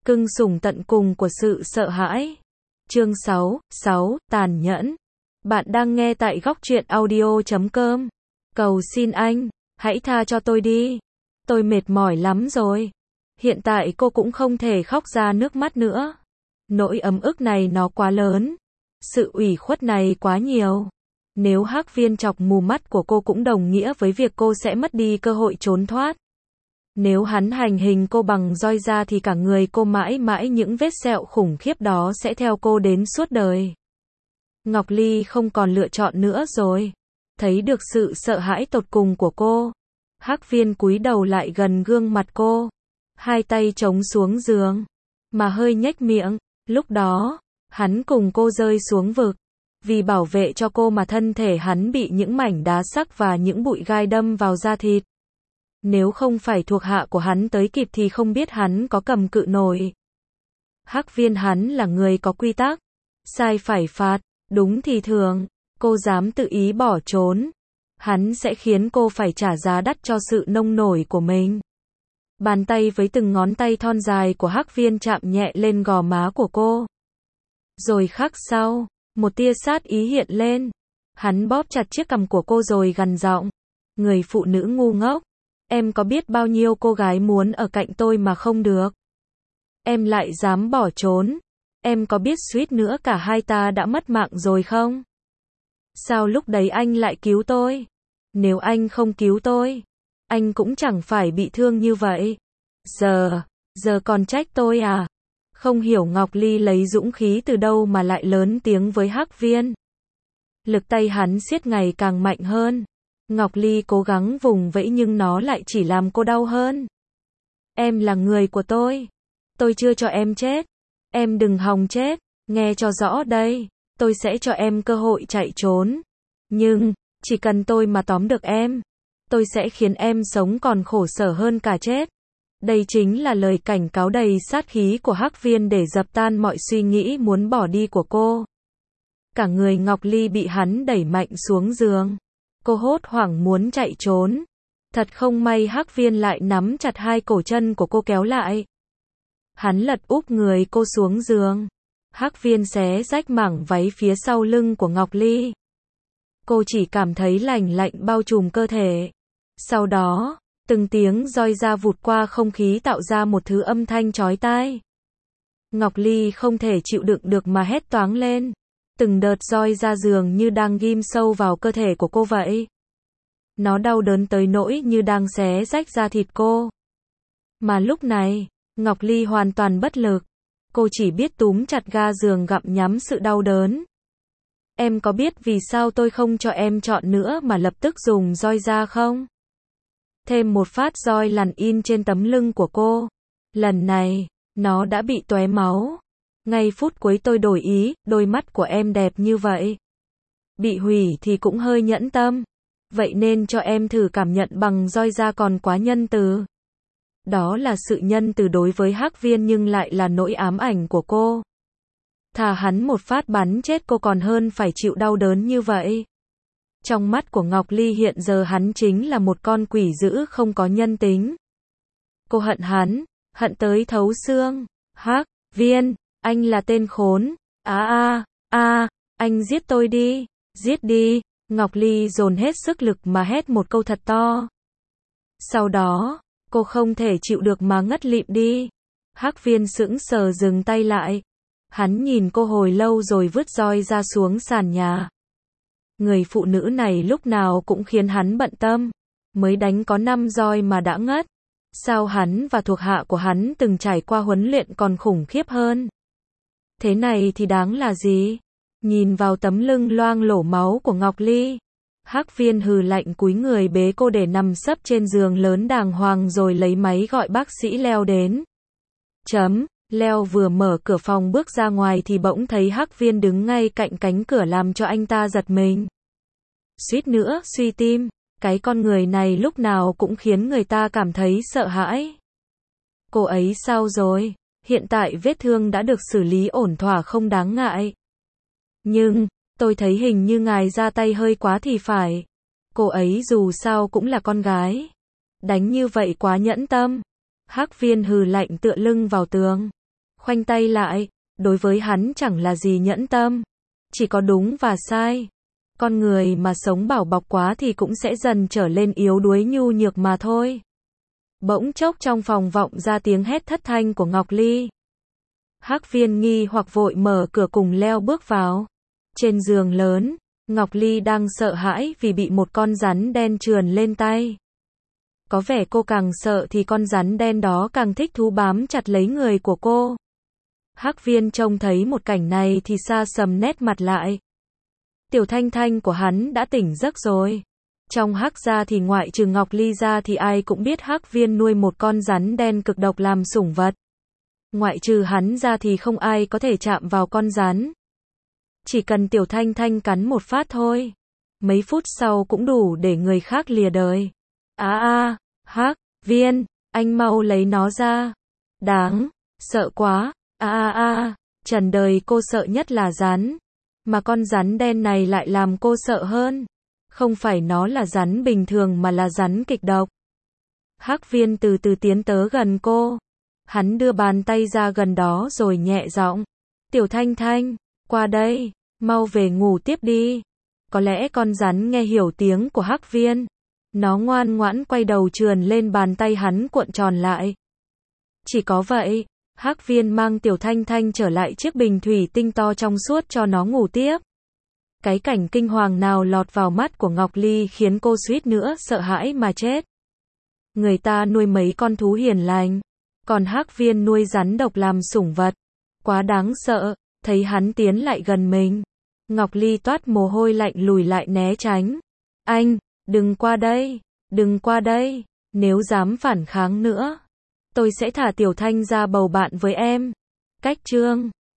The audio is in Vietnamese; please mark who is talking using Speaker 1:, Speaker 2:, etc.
Speaker 1: Cưng sủng tận cùng của sự sợ hãi. Chương 6, tàn nhẫn. Bạn đang nghe tại Góc Truyện Audio.com. Cầu xin anh, hãy tha cho tôi đi. Tôi mệt mỏi lắm rồi. Hiện tại cô cũng không thể khóc ra nước mắt nữa. Nỗi ấm ức này nó quá lớn. Sự ủy khuất này quá nhiều. Nếu Hắc Viên chọc mù mắt của cô cũng đồng nghĩa với việc cô sẽ mất đi cơ hội trốn thoát. Nếu hắn hành hình cô bằng roi da thì cả người cô mãi mãi những vết sẹo khủng khiếp đó sẽ theo cô đến suốt đời. Ngọc Ly không còn lựa chọn nữa rồi. Thấy được sự sợ hãi tột cùng của cô, Hắc Viên cúi đầu lại gần gương mặt cô, hai tay chống xuống giường, mà hơi nhếch miệng. Lúc đó, hắn cùng cô rơi xuống vực. Vì bảo vệ cho cô mà thân thể hắn bị những mảnh đá sắc và những bụi gai đâm vào da thịt. Nếu không phải thuộc hạ của hắn tới kịp thì không biết hắn có cầm cự nổi. Hắc Viên hắn là người có quy tắc. Sai phải phạt, đúng thì thường. Cô dám tự ý bỏ trốn, hắn sẽ khiến cô phải trả giá đắt cho sự nông nổi của mình. Bàn tay với từng ngón tay thon dài của Hắc Viên chạm nhẹ lên gò má của cô. Rồi khắc sau, một tia sát ý hiện lên. Hắn bóp chặt chiếc cằm của cô rồi gằn giọng. Người phụ nữ ngu ngốc. Em có biết bao nhiêu cô gái muốn ở cạnh tôi mà không được. Em lại dám bỏ trốn. Em có biết suýt nữa cả hai ta đã mất mạng rồi không? Sao lúc đấy anh lại cứu tôi? Nếu anh không cứu tôi, anh cũng chẳng phải bị thương như vậy. Giờ còn trách tôi à? Không hiểu Ngọc Ly lấy dũng khí từ đâu mà lại lớn tiếng với Hắc Viên. Lực tay hắn siết ngày càng mạnh hơn. Ngọc Ly cố gắng vùng vẫy nhưng nó lại chỉ làm cô đau hơn. Em là người của tôi chưa cho em chết. Em đừng hòng chết, nghe cho rõ đây. Tôi sẽ cho em cơ hội chạy trốn. Nhưng, chỉ cần tôi mà tóm được em, tôi sẽ khiến em sống còn khổ sở hơn cả chết. Đây chính là lời cảnh cáo đầy sát khí của Hắc Viên để dập tan mọi suy nghĩ muốn bỏ đi của cô. Cả người Ngọc Ly bị hắn đẩy mạnh xuống giường. Cô hốt hoảng muốn chạy trốn. Thật không may Hắc Viên lại nắm chặt hai cổ chân của cô kéo lại. Hắn lật úp người cô xuống giường. Hắc Viên xé rách mảng váy phía sau lưng của Ngọc Ly. Cô chỉ cảm thấy lạnh lạnh bao trùm cơ thể. Sau đó, từng tiếng roi da vụt qua không khí tạo ra một thứ âm thanh chói tai. Ngọc Ly không thể chịu đựng được mà hét toáng lên. Từng đợt roi da dường như đang ghim sâu vào cơ thể của cô vậy. Nó đau đớn tới nỗi như đang xé rách da thịt cô. Mà lúc này, Ngọc Ly hoàn toàn bất lực. Cô chỉ biết túm chặt ga giường gặm nhắm sự đau đớn. Em có biết vì sao tôi không cho em chọn nữa mà lập tức dùng roi da không? Thêm một phát roi lằn in trên tấm lưng của cô. Lần này, nó đã bị tóe máu. Ngay phút cuối tôi đổi ý, đôi mắt của em đẹp như vậy. Bị hủy thì cũng hơi nhẫn tâm. Vậy nên cho em thử cảm nhận bằng roi da còn quá nhân từ. Đó là sự nhân từ đối với Hắc Viên nhưng lại là nỗi ám ảnh của cô. Thà hắn một phát bắn chết cô còn hơn phải chịu đau đớn như vậy. Trong mắt của Ngọc Ly hiện giờ hắn chính là một con quỷ dữ không có nhân tính. Cô hận hắn, hận tới thấu xương. Hắc Viên, anh là tên khốn. Anh giết tôi đi, giết đi. Ngọc Ly dồn hết sức lực mà hét một câu thật to. Sau đó, cô không thể chịu được mà ngất lịm đi. Hắc Viên sững sờ dừng tay lại. Hắn nhìn cô hồi lâu rồi vứt roi ra xuống sàn nhà. Người phụ nữ này lúc nào cũng khiến hắn bận tâm. Mới đánh có 5 roi mà đã ngất. Sao hắn và thuộc hạ của hắn từng trải qua huấn luyện còn khủng khiếp hơn. Thế này thì đáng là gì? Nhìn vào tấm lưng loang lổ máu của Ngọc Ly. Hắc Viên hừ lạnh cúi người bế cô để nằm sấp trên giường lớn đàng hoàng rồi lấy máy gọi bác sĩ Leo đến. Leo vừa mở cửa phòng bước ra ngoài thì bỗng thấy Hắc Viên đứng ngay cạnh cánh cửa làm cho anh ta giật mình. Suýt nữa suy tim, cái con người này lúc nào cũng khiến người ta cảm thấy sợ hãi. Cô ấy sao rồi? Hiện tại vết thương đã được xử lý ổn thỏa không đáng ngại. Nhưng, tôi thấy hình như ngài ra tay hơi quá thì phải. Cô ấy dù sao cũng là con gái. Đánh như vậy quá nhẫn tâm. Hắc Viên hừ lạnh tựa lưng vào tường. khoanh tay lại, đối với hắn chẳng là gì nhẫn tâm, chỉ có đúng và sai. Con người mà sống bảo bọc quá thì cũng sẽ dần trở lên yếu đuối nhu nhược mà thôi. Bỗng chốc trong phòng vọng ra tiếng hét thất thanh của Ngọc Ly. Hắc Viên nghi hoặc vội mở cửa cùng leo bước vào. Trên giường lớn, Ngọc Ly đang sợ hãi vì bị một con rắn đen trườn lên tay. Có vẻ cô càng sợ thì con rắn đen đó càng thích thú bám chặt lấy người của cô. Hắc Viên trông thấy một cảnh này thì xa sầm nét mặt lại. Tiểu Thanh Thanh của hắn đã tỉnh giấc rồi. Trong Hắc gia thì ngoại trừ Ngọc Ly ra thì ai cũng biết Hắc Viên nuôi một con rắn đen cực độc làm sủng vật. Ngoại trừ hắn ra thì không ai có thể chạm vào con rắn. Chỉ cần Tiểu Thanh Thanh cắn một phát thôi, mấy phút sau cũng đủ để người khác lìa đời. Hắc Viên, anh mau lấy nó ra. Đáng sợ quá. Trần đời cô sợ nhất là rắn. Mà con rắn đen này lại làm cô sợ hơn. Không phải nó là rắn bình thường mà là rắn kịch độc. Hắc Viên từ từ tiến tới gần cô. Hắn đưa bàn tay ra gần đó rồi nhẹ giọng. Tiểu Thanh Thanh, qua đây, mau về ngủ tiếp đi. Có lẽ con rắn nghe hiểu tiếng của Hắc Viên. Nó ngoan ngoãn quay đầu trườn lên bàn tay hắn cuộn tròn lại. Chỉ có vậy, Hắc Viên mang Tiểu Thanh Thanh trở lại chiếc bình thủy tinh to trong suốt cho nó ngủ tiếp. Cái cảnh kinh hoàng nào lọt vào mắt của Ngọc Ly khiến cô suýt nữa sợ hãi mà chết. Người ta nuôi mấy con thú hiền lành, còn Hắc Viên nuôi rắn độc làm sủng vật. Quá đáng sợ, thấy hắn tiến lại gần mình. Ngọc Ly toát mồ hôi lạnh lùi lại né tránh. Anh, đừng qua đây, nếu dám phản kháng nữa, tôi sẽ thả Tiểu Thanh ra bầu bạn với em. Cách chương